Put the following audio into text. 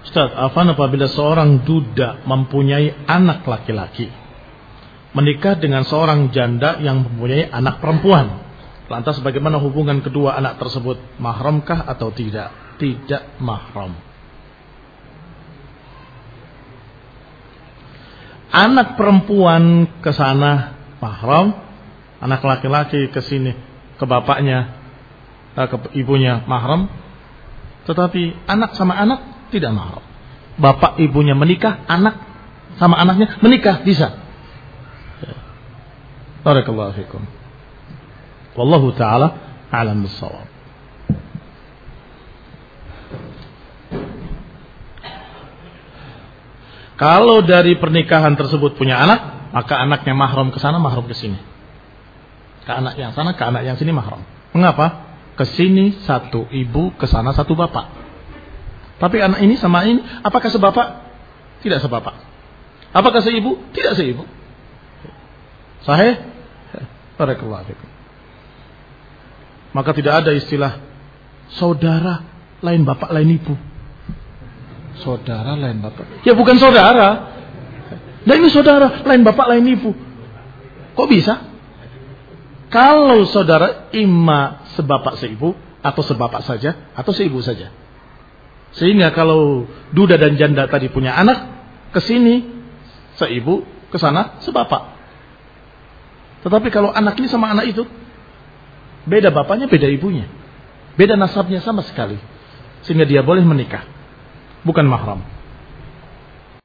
Ustaz, apabila seorang duda mempunyai anak laki-laki menikah dengan seorang janda yang mempunyai anak perempuan, lantas bagaimana hubungan kedua anak tersebut? Mahramkah atau tidak? Tidak mahram. Anak perempuan ke sana mahram, anak laki-laki ke sini ke bapaknya, ke ibunya mahram. Tetapi anak sama anak tidak mahram. Bapak ibunya menikah, anak sama anaknya menikah, bisa. Barakallahu fikum. Wallahu ta'ala a'lam bis-shawab. Kalau dari pernikahan tersebut punya anak, maka anaknya mahram ke sana, mahram ke sini. Ke anak yang sana, ke anak yang sini mahram. Mengapa? Ke sini satu ibu, ke sana satu bapak. Tapi anak ini sama ini, apakah sebapak? Tidak sebapak. Apakah seibu? Tidak seibu. Sahih? Barakallahu fikum. Maka tidak ada istilah saudara lain bapak lain ibu. Saudara lain bapak. Ya bukan saudara. Nah ini saudara lain bapak lain ibu. Kok bisa? Kalau saudara imma sebapak seibu, atau sebapak saja, atau seibu saja. Sehingga kalau duda dan janda tadi punya anak, ke sini seibu, ke sana sebapak. Tetapi kalau anak ini sama anak itu, beda bapaknya, beda ibunya, beda nasabnya sama sekali, sehingga dia boleh menikah, bukan mahram.